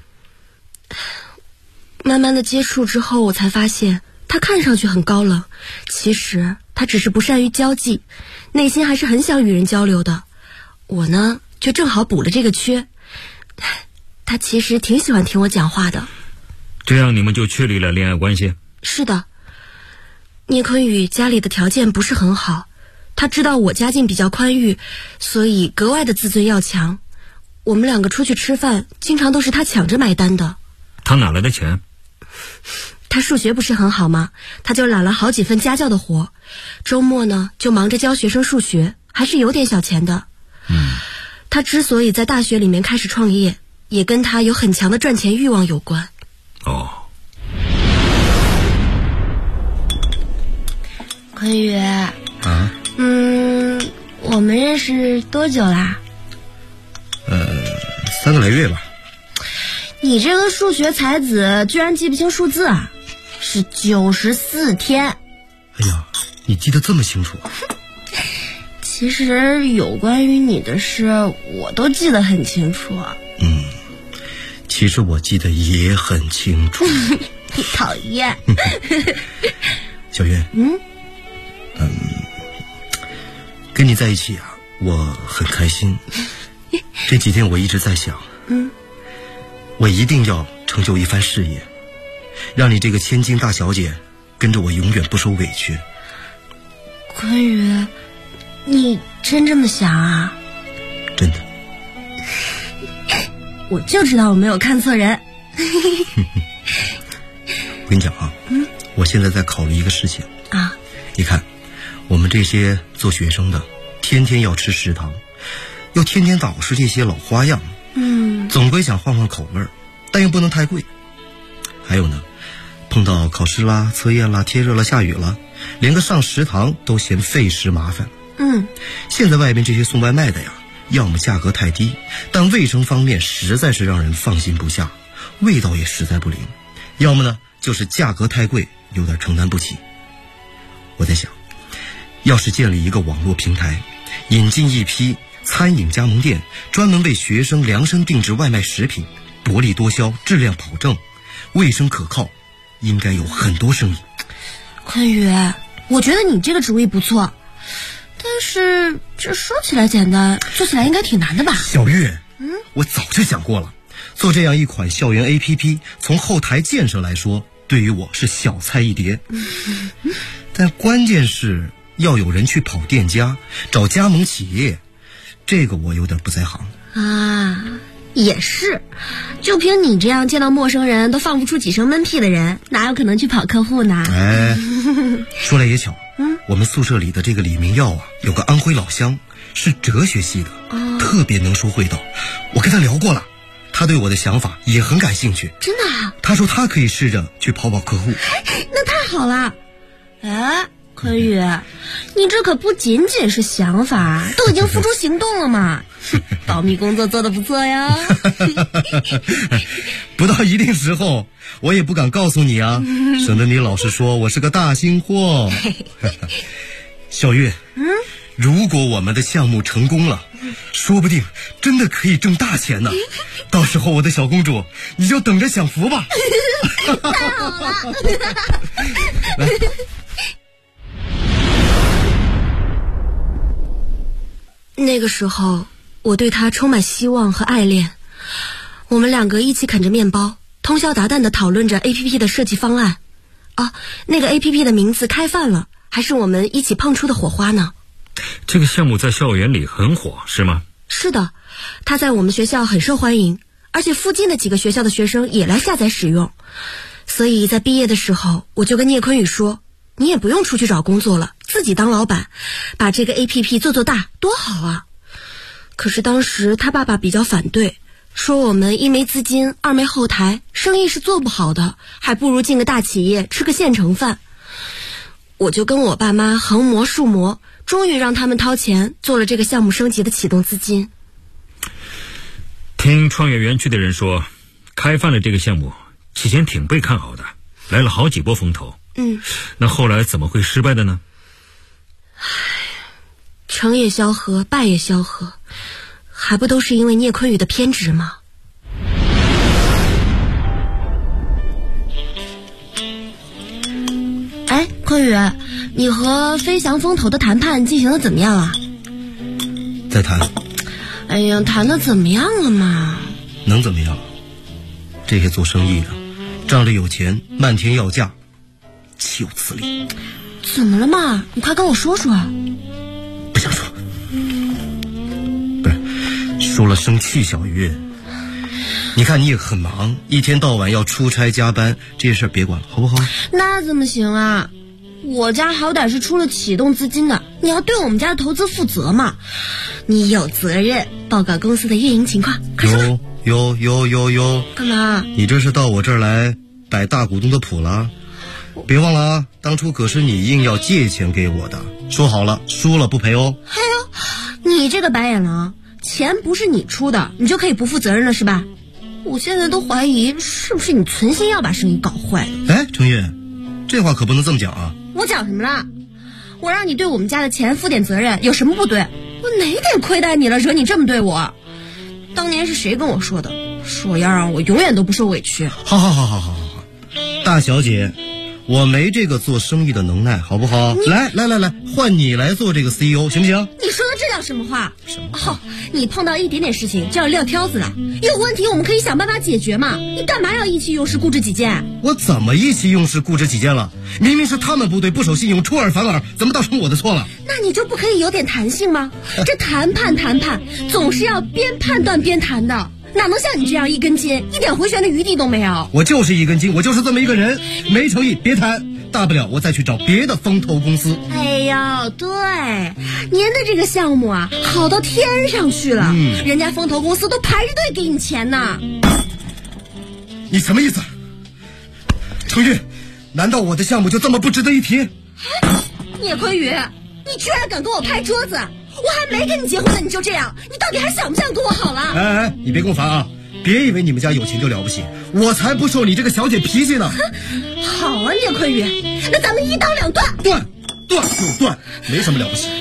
慢慢的接触之后，我才发现他看上去很高冷，其实他只是不善于交际，内心还是很想与人交流的。我呢，就正好补了这个缺。他其实挺喜欢听我讲话的。 这样你们就确立了恋爱关系？ 是的。聂坤宇家里的条件不是很好，他知道我家境比较宽裕，所以格外的自尊要强。我们2个出去吃饭，经常都是他抢着买单的。 他哪来的钱？ 他数学不是很好吗？他就揽了好几份家教的活，周末呢就忙着教学生数学，还是有点小钱的。他之所以在大学里面开始创业，也跟他有很强的赚钱欲望有关。 坤宇，我们认识多久啦 ？3个来月吧。 你这个数学才子居然记不清数字啊？是94天。 哎呀，你记得这么清楚啊？ 其实有关于你的事我都记得很清楚。 其实我记得也很清楚。 你讨厌。 小月，跟你在一起啊，我很开心， 这几天我一直在想，我一定要成就一番事业，让你这个千金大小姐跟着我永远不受委屈。 坤宇，你真这么想啊？ 真的。 我就知道我没有看错人。 我跟你讲啊，我现在在考虑一个事情啊。 你看，我们这些做学生的，天天要吃食堂，又天天老是这些老花样，总归想换换口味儿，但又不能太贵。还有呢，碰到考试啦、测验啦、天热了、下雨了，连个上食堂都嫌费时麻烦。现在外面这些送外卖的呀，要么价格太低，但卫生方面实在是让人放心不下，味道也实在不灵；要么呢，就是价格太贵，有点承担不起。我在想，要是建立一个网络平台，引进一批餐饮加盟店，专门为学生量身定制外卖食品，薄利多销，质量保证，卫生可靠，应该有很多生意。 坤宇，我觉得你这个主意不错，但是这说起来简单，做起来应该挺难的吧？ 小月，我早就想过了，做这样一款校园 APP， 从后台建设来说，对于我是小菜一碟。但关键是要有人去跑店家，找加盟企业，这个我有点不在行啊。也是，就凭你这样见到陌生人都放不出几声闷屁的人，哪有可能去跑客户呢？ 哎，说来也巧，我们宿舍里的这个李明耀啊，有个安徽老乡，是哲学系的，特别能说会道。我跟他聊过了，他对我的想法也很感兴趣。 真的啊？ 他说他可以试着去跑客户。 那太好了。哎，坤宇，你这可不仅仅是想法，都已经付出行动了嘛。保密工作做得不错呀。 不到一定时候，我也不敢告诉你啊，省得你老是说我是个大新货。小月，如果我们的项目成功了，说不定真的可以挣大钱呢。到时候我的小公主，你就等着享福吧。 太好了。 来。 那个时候我对他充满希望和爱恋，我们两个一起啃着面包，通宵达旦地讨论着 APP 的设计方案。那个 APP 的名字开饭了，还是我们一起碰出的火花呢。 这个项目在校园里很火，是吗？ 是的，它在我们学校很受欢迎，而且附近的几个学校的学生也来下载使用。所以在毕业的时候，我就跟聂坤宇说，你也不用出去找工作了，自己当老板，把这个 APP 做大，多好啊。可是当时他爸爸比较反对，说我们一没资金，二没后台，生意是做不好的，还不如进个大企业吃个现成饭。我就跟我爸妈横磨竖磨，终于让他们掏钱做了这个项目升级的启动资金。 听创业园区的人说，开饭的这个项目起先挺被看好的，来了好几波风投。那后来怎么会失败的呢？ 成也萧何，败也萧何，还不都是因为聂坤宇的偏执吗？哎，坤宇，你和飞翔风投的谈判进行得怎么样啊？ 再谈。 哎呀，谈得怎么样了嘛？ 能怎么样？这些做生意的仗着有钱，漫天要价，岂有此理。 怎么了嘛？你快跟我说说。 不想说。不是，说了生气。小鱼，你看你也很忙，一天到晚要出差加班，这些事儿别管了，好不好？ 那怎么行啊？我家好歹是出了启动资金的，你要对我们家的投资负责嘛。你有责任报告公司的运营情况。快说。有。干嘛？ 你这是到我这儿来摆大股东的谱了？别忘了啊，当初可是你硬要借钱给我的，说好了输了不赔哦。 哎呦，你这个白眼狼，钱不是你出的，你就可以不负责任了是吧？我现在都怀疑是不是你存心要把生意搞坏了。 哎，程月，这话可不能这么讲啊。 我讲什么了？我让你对我们家的钱负点责任，有什么不对？我哪点亏待你了，惹你这么对我？当年是谁跟我说的？说要让我永远都不受委屈。 好，大小姐，我没这个做生意的能耐，好不好？来，换你来做这个 CEO 行不行？ 你说的这叫什么话？ 你碰到一点点事情就要撂挑子了，有问题我们可以想办法解决嘛，你干嘛要意气用事固执己见？ 我怎么意气用事固执己见了？明明是他们部队不守信用出尔反尔，怎么倒成我的错了？ 那你就不可以有点弹性吗？这谈判总是要边判断边谈的，哪能像你这样一根筋，一点回旋的余地都没有？ 我就是一根筋，我就是这么一个人，没诚意别谈，大不了我再去找别的风投公司。 哎呦，对，您的这个项目啊，好到天上去了，人家风投公司都排着队给你钱呢。 你什么意思？程玉，难道我的项目就这么不值得一提？ 聂坤宇，你居然敢跟我拍桌子！我还没跟你结婚呢，你就这样，你到底还想不想跟我好了？ 哎，你别跟我烦啊！别以为你们家有钱就了不起，我才不受你这个小姐脾气呢。 好啊，聂坤宇，那咱们一刀两断。 断就断，没什么了不起。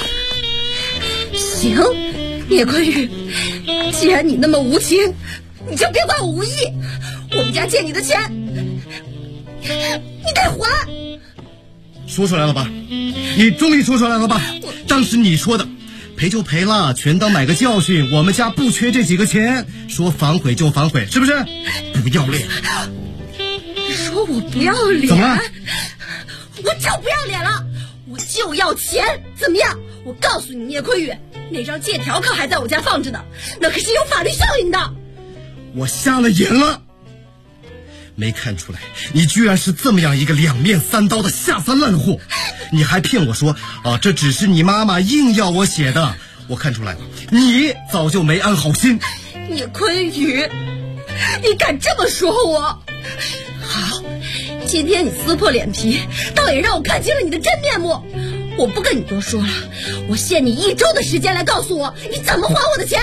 行，聂坤宇，既然你那么无情，你就别怪我无义。我们家借你的钱，你得还。 说出来了吧？你终于说出来了吧？当时你说的赔就赔了，全当买个教训，我们家不缺这几个钱，说反悔就反悔，是不是？不要脸！ 你说我不要脸？ 怎么了？ 我就不要脸了，我就要钱，怎么样？我告诉你，聂坤宇，那张借条可还在我家放着呢，那可是有法律效应的。 我瞎了眼了，没看出来你居然是这么样一个两面三刀的下三滥货，你还骗我说这只是你妈妈硬要我写的，我看出来了，你早就没安好心。 聂坤宇，你敢这么说我？好，今天你撕破脸皮，倒也让我看清了你的真面目。我不跟你多说了，我限你1周的时间来告诉我你怎么还我的钱。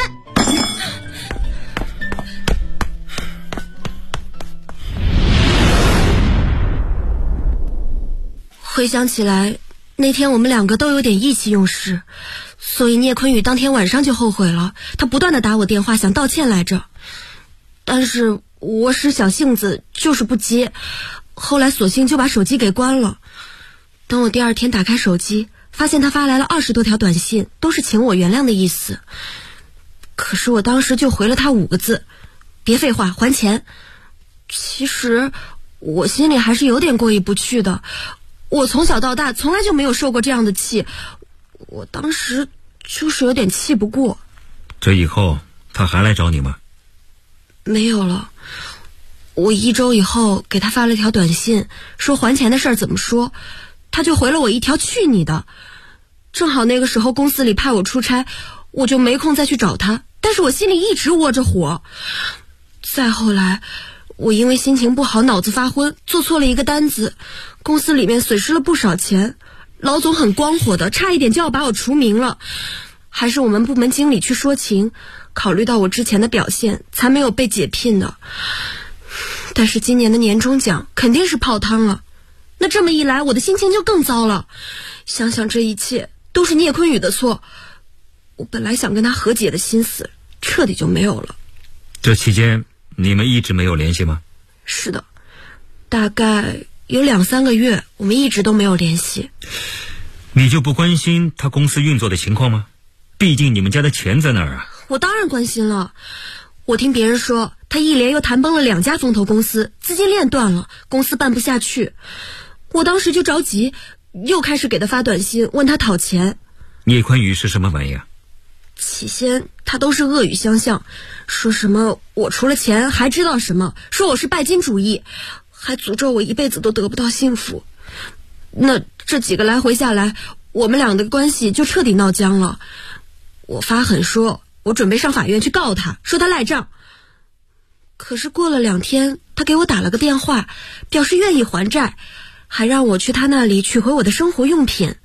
回想起来，那天我们两个都有点意气用事，所以聂坤宇当天晚上就后悔了，他不断地打我电话想道歉来着，但是我使小性子就是不接，后来索性就把手机给关了。等我第二天打开手机，发现他发来了20多条短信，都是请我原谅的意思。可是我当时就回了他5个字：别废话，还钱。其实我心里还是有点过意不去的，我从小到大从来就没有受过这样的气，我当时就是有点气不过。 这以后他还来找你吗？ 没有了，我1周以后给他发了条短信，说还钱的事儿怎么说，他就回了我一条去你的。正好那个时候公司里派我出差，我就没空再去找他，但是我心里一直窝着火。再后来我因为心情不好脑子发昏，做错了一个单子，公司里面损失了不少钱，老总很光火的，差一点就要把我除名了，还是我们部门经理去说情，考虑到我之前的表现才没有被解聘的。但是今年的年终奖肯定是泡汤了，那这么一来我的心情就更糟了，想想这一切都是聂坤宇的错，我本来想跟他和解的心思彻底就没有了。 这期间你们一直没有联系吗？ 是的，大概有2-3个月我们一直都没有联系。 你就不关心他公司运作的情况吗？毕竟你们家的钱在那儿啊。 我当然关心了，我听别人说他一连又谈崩了2家风投公司，资金链断了，公司办不下去。我当时就着急，又开始给他发短信问他讨钱。 聂坤宇是什么玩意啊？ 起先他都是恶语相向，说什么我除了钱还知道什么，说我是拜金主义，还诅咒我一辈子都得不到幸福。那这几个来回下来，我们俩的关系就彻底闹僵了。我发狠说我准备上法院去告他，说他赖账。可是过了2天，他给我打了个电话，表示愿意还债，还让我去他那里取回我的生活用品。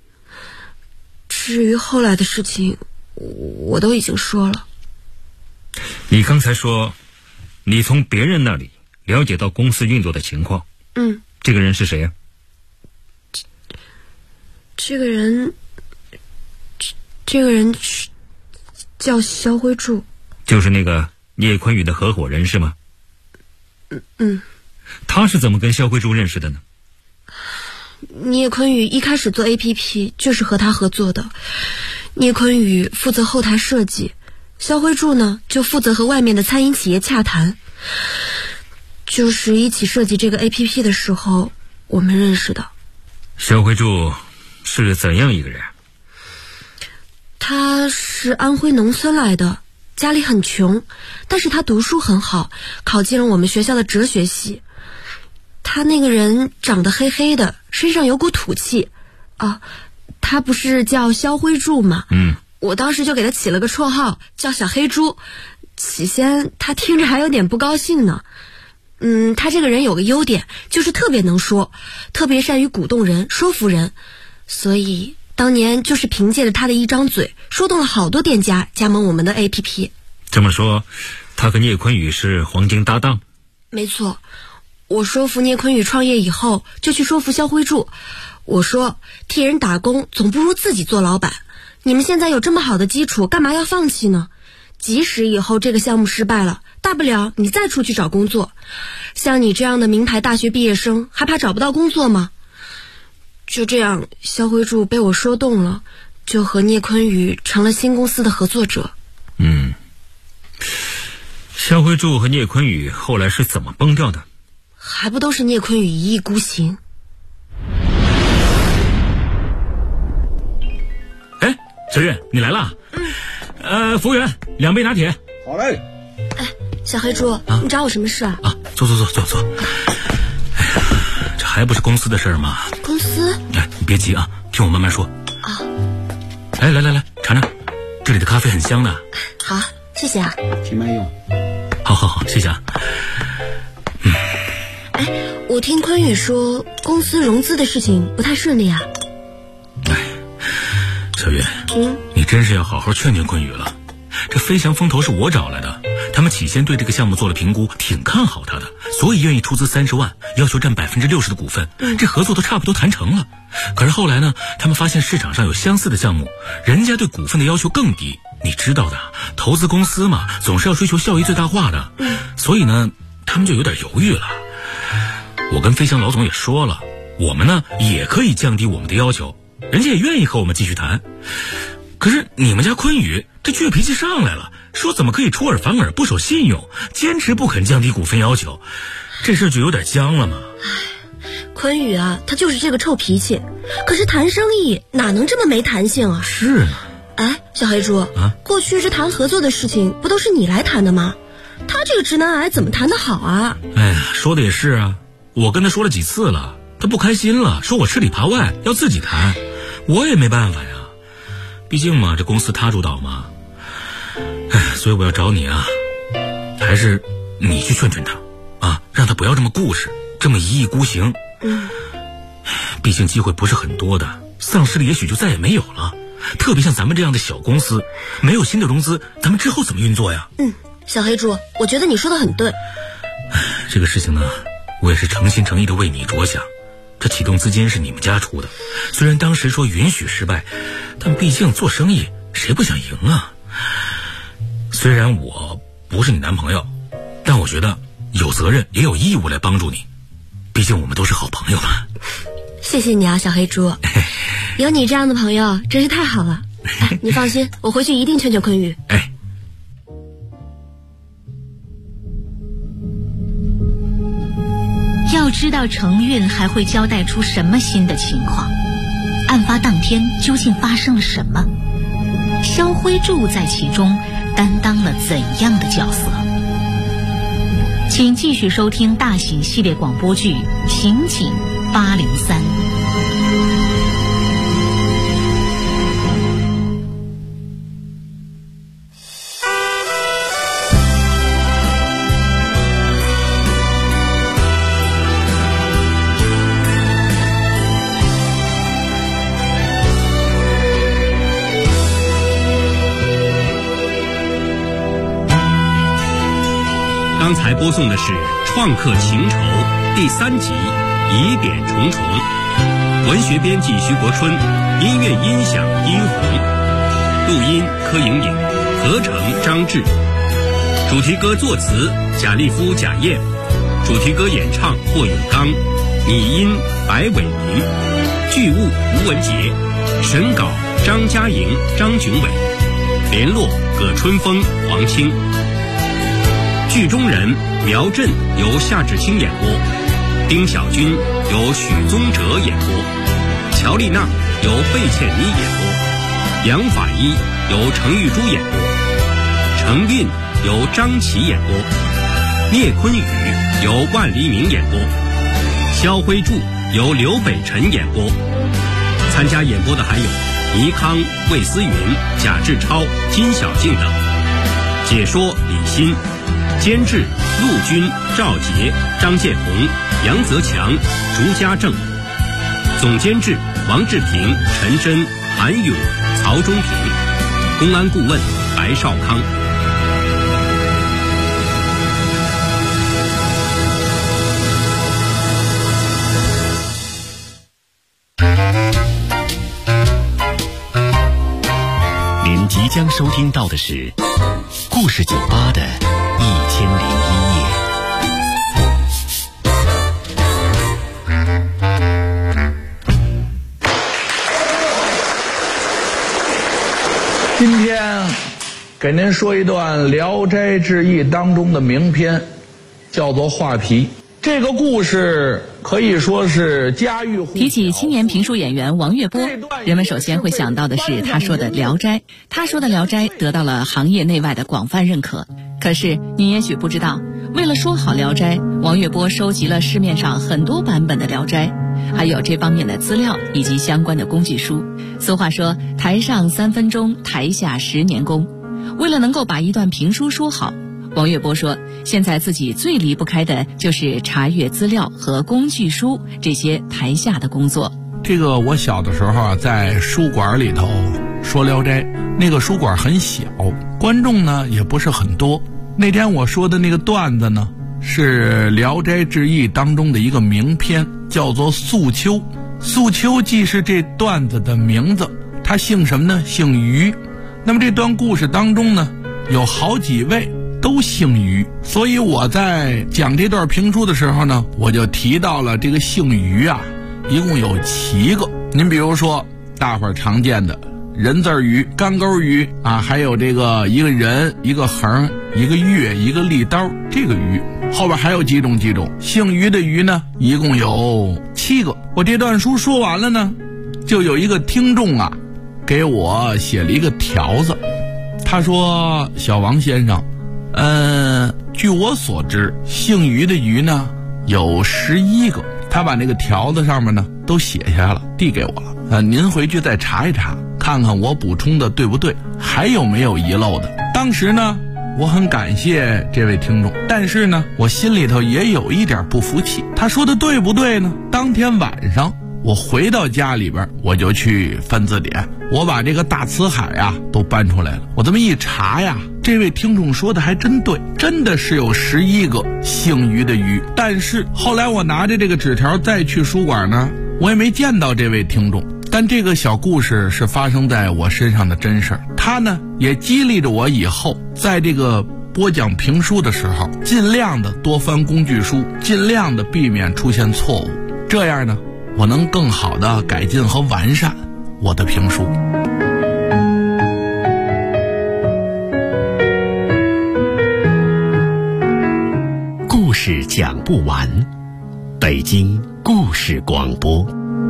至于后来的事情，我都已经说了。 你刚才说你从别人那里了解到公司运作的情况，这个人是谁呀？ 这个人叫肖辉柱。 就是那个聂坤宇的合伙人是吗？他是怎么跟肖辉柱认识的呢？ 聂坤宇一开始做 APP 就是和他合作的， 聂坤宇负责后台设计，肖辉柱呢就负责和外面的餐饮企业洽谈。就是一起设计这个 APP 的时候，我们认识的。 肖辉柱是怎样一个人？ 他是安徽农村来的，家里很穷，但是他读书很好，考进了我们学校的哲学系。他那个人长得黑黑的，身上有股土气啊。他不是叫肖辉柱吗？我当时就给他起了个绰号叫小黑猪。起先他听着还有点不高兴呢。他这个人有个优点，就是特别能说，特别善于鼓动人，说服人。所以当年就是凭借着他的一张嘴，说动了好多店家加盟我们的 APP。 这么说，他和聂坤宇是黄金搭档？ 没错，我说服聂坤宇创业以后，就去说服肖辉柱。我说，替人打工总不如自己做老板。你们现在有这么好的基础，干嘛要放弃呢？即使以后这个项目失败了，大不了你再出去找工作。像你这样的名牌大学毕业生，还怕找不到工作吗？就这样，肖辉柱被我说动了，就和聂坤宇成了新公司的合作者。 肖辉柱和聂坤宇后来是怎么崩掉的？ 还不都是聂坤宇一意孤行？ 哎，小月，你来了。服务员，2杯拿铁。 好嘞。 哎，小黑猪，你找我什么事啊？ 坐。哎呀，这还不是公司的事儿吗？ 公司？ 哎，你别急啊，听我慢慢说。哎，来，尝尝，这里的咖啡很香的。 好，谢谢啊。 挺耐用。 好，谢谢啊。 我听坤宇说公司融资的事情不太顺利啊。 小月，你真是要好好劝坤宇了。这飞翔风投是我找来的，他们起先对这个项目做了评估，挺看好他的，所以愿意出资30万，要求占60%的股份。这合作都差不多谈成了。可是后来呢，他们发现市场上有相似的项目，人家对股份的要求更低。你知道的，投资公司嘛，总是要追求效益最大化的。所以呢，他们就有点犹豫了。我跟飞翔老总也说了，我们呢也可以降低我们的要求，人家也愿意和我们继续谈。可是你们家坤宇这倔脾气上来了，说怎么可以出尔反尔，不守信用，坚持不肯降低股份要求，这事就有点僵了嘛。 坤宇啊，他就是这个臭脾气，可是谈生意哪能这么没弹性啊？ 是呢。 哎，小黑猪，过去这谈合作的事情不都是你来谈的吗？他这个直男癌怎么谈得好啊？ 哎呀，说的也是啊，我跟他说了几次了，他不开心了，说我吃里扒外，要自己谈，我也没办法呀，毕竟嘛，这公司他主导嘛。哎，所以我要找你啊，还是你去劝劝他啊，让他不要这么固执，这么一意孤行。毕竟机会不是很多的，丧失了也许就再也没有了。特别像咱们这样的小公司，没有新的融资，咱们之后怎么运作呀？ 小黑猪，我觉得你说的很对。 这个事情呢，我也是诚心诚意的为你着想。这启动资金是你们家出的，虽然当时说允许失败，但毕竟做生意谁不想赢啊？虽然我不是你男朋友，但我觉得有责任也有义务来帮助你，毕竟我们都是好朋友嘛。 谢谢你啊，小黑猪，有你这样的朋友真是太好了。哎，你放心，我回去一定劝劝坤宇。 要知道程运还会交代出什么新的情况，案发当天究竟发生了什么，肖辉柱在其中担当了怎样的角色？请继续收听大型系列广播剧《刑警803》。 刚才播送的是《创客情仇》第3集《疑点重重》，文学编辑徐国春，音乐音响殷红，录音柯莹莹，合成张志，主题歌作词贾立夫、贾燕，主题歌演唱霍永刚，拟音白伟民，剧务吴文杰，审稿张嘉莹、张俊伟，联络葛春风、黄青。剧中人苗震由夏志清演播，丁小军由许宗哲演播，乔丽娜由费倩妮演播，杨法医由程玉珠演播，程韵由张琪演播，聂坤宇由万黎明演播，肖辉柱由刘北辰演播。参加演播的还有倪康、魏思云、贾志超、金小静等。解说李欣，监制陆军、赵杰、张建红、杨泽强、竹家正，总监制王志平、陈真、韩勇、曹忠平，公安顾问白少康。 您即将收听到的是故事酒吧的1001夜。 今天给您说一段《聊斋志异》当中的名篇，叫做《画皮》。这个故事可以说是家喻户晓。 提起青年评书演员王月波，人们首先会想到的是他说的《聊斋》。他说的《聊斋》得到了行业内外的广泛认可。可是你也许不知道，为了说好《聊斋》，王月波收集了市面上很多版本的《聊斋》，还有这方面的资料以及相关的工具书。俗话说，台上3分钟，台下10年功。为了能够把一段评书说好，王月波说，现在自己最离不开的就是查阅资料和工具书这些台下的工作。 这个我小的时候啊，在书馆里头说《聊斋》，那个书馆很小，观众呢也不是很多。那天我说的那个段子呢，是《聊斋志异》当中的一个名篇，叫做《素秋》。素秋既是这段子的名字，他姓什么呢？姓于。那么这段故事当中呢，有好几位都姓于，所以我在讲这段评书的时候呢，我就提到了这个姓于啊，一共有7个。您比如说大伙儿常见的人字鱼、干钩鱼啊，还有这个一个人、一个横、一个月、一个利刀，这个鱼后边还有几种姓于的鱼呢，一共有7个。我这段书说完了呢，就有一个听众啊给我写了一个条子，他说：小王先生，据我所知，姓于的于呢有11个。他把那个条子上面呢都写下了，递给我了。您回去再查一查，看看我补充的对不对，还有没有遗漏的。当时呢，我很感谢这位听众，但是呢，我心里头也有一点不服气。他说的对不对呢？当天晚上我回到家里边，我就去翻字典，我把这个大辞海啊都搬出来了。我这么一查呀，这位听众说的还真对，真的是有11个姓于的于。但是后来我拿着这个纸条再去书馆呢，我也没见到这位听众。但这个小故事是发生在我身上的真事儿，它呢也激励着我以后在这个播讲评书的时候，尽量的多翻工具书，尽量的避免出现错误，这样呢我能更好的改进和完善我的评书。 故事讲不完，北京故事广播。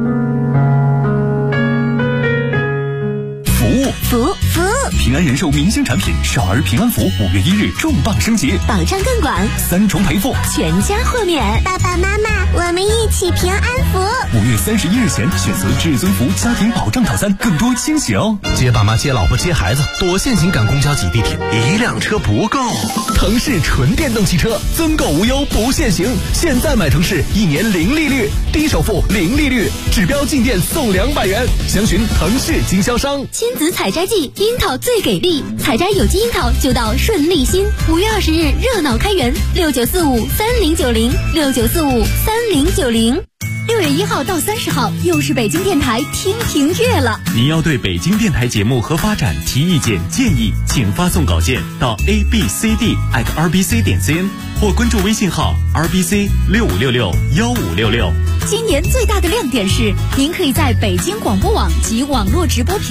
服务！平安人寿明星产品少儿平安符5月1日重磅升级， 保障更广 ，3重赔付， 全家豁免。 爸爸妈妈， 我们一起平安符。 5月31日前选择至尊福家庭保障套餐，更多惊喜哦！ 接爸妈、接老婆、接孩子，多线行赶公交、挤地铁， 一辆车不够。 腾势纯电动汽车增购无忧不限行，现在买腾势1年0利率，低首付0利率，指标进店送200元。详询腾势经销商。 亲子采摘季，樱桃最给力，采摘有机樱桃就到顺利新。5月20日热闹开园，69453090，69453090。6月1号到30号，又是北京电台听评月了。 您要对北京电台节目和发展提意见建议，请发送稿件到 abcd@rbc.cn 或关注微信号 rbc65661566。 今年最大的亮点是，您可以在北京广播网及网络直播平